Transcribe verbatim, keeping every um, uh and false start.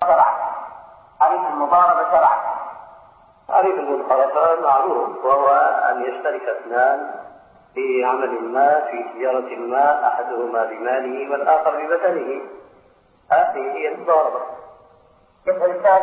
شرعا. تعريف المضاربة شرعا. تعريف المضاربة معروف، وهو أن يشترك اثنان في عمل ما، في تجارة ما، أحدهما بماله والآخر ببدنه. هذه هي المضاربة. يسأل